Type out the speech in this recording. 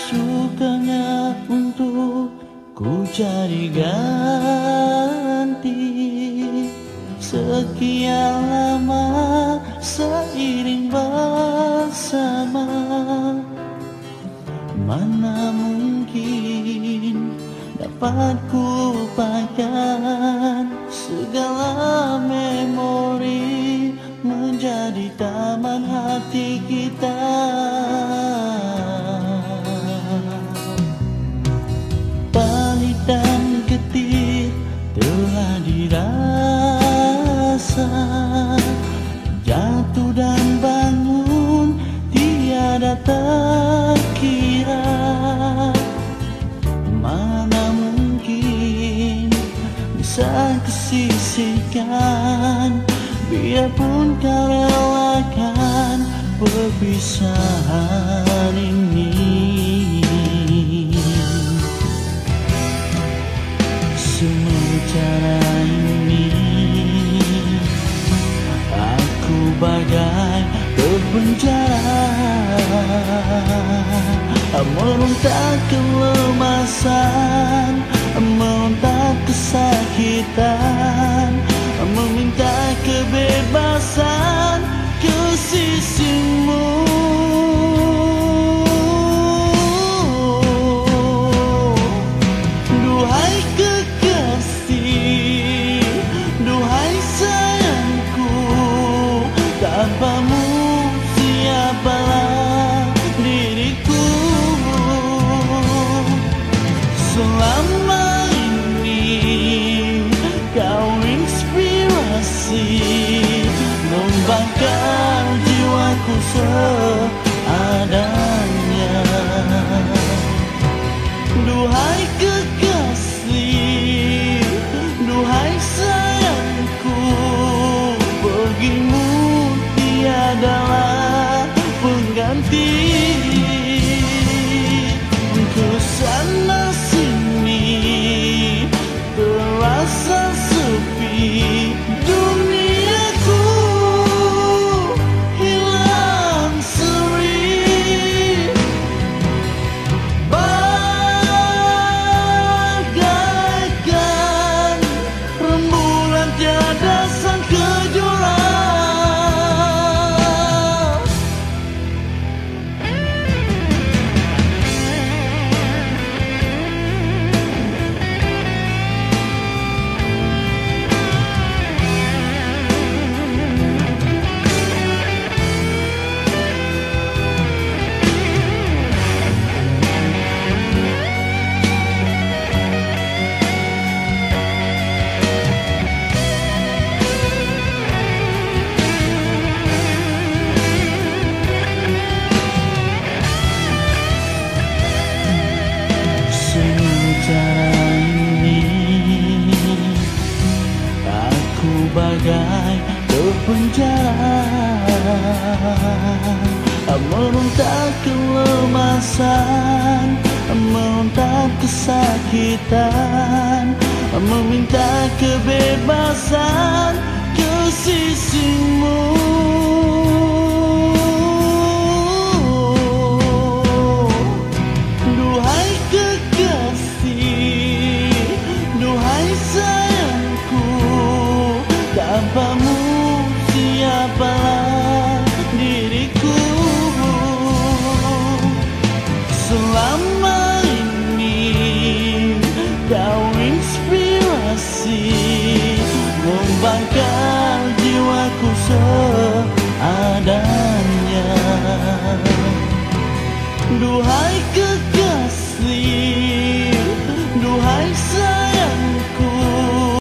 sukanya untuk ku cari ganti. Sekian lama seiring bersama, mana mungkin dapat ku lupakan segala memori menjadi taman hati kita. Pahit dan getir telah dirasa, jatuh dan bangun tiada terkira. Mana mungkin bisa kusisihkan, biarpun kau relakan perpisahan ini. Sementara ini aku bagai terpenjara, meronta kelemasan, meronta kesakitan, meminta kebebasan ke sisimu. Duhai kekasih, duhai sayangku, tanpamu siapalah diriku. Selama ini kau inspirasi, membakar jiwaku seadanya. Duhai kekasih, duhai sayangku, pergimu tiadalah pengganti. Kesana sini terasa sepi, duniaku hilang seri. Bagaikan rembulan tiada sang kejora. Secara ini aku bagai terpenjara, meronta kelemasan, meronta kesakitan, meminta kebebasan ke sisimu. Duhai kekasih, duhai sayangku, tanpamu siapalah diriku. Selama ini kau inspirasi, membakar jiwaku seadanya. Duhai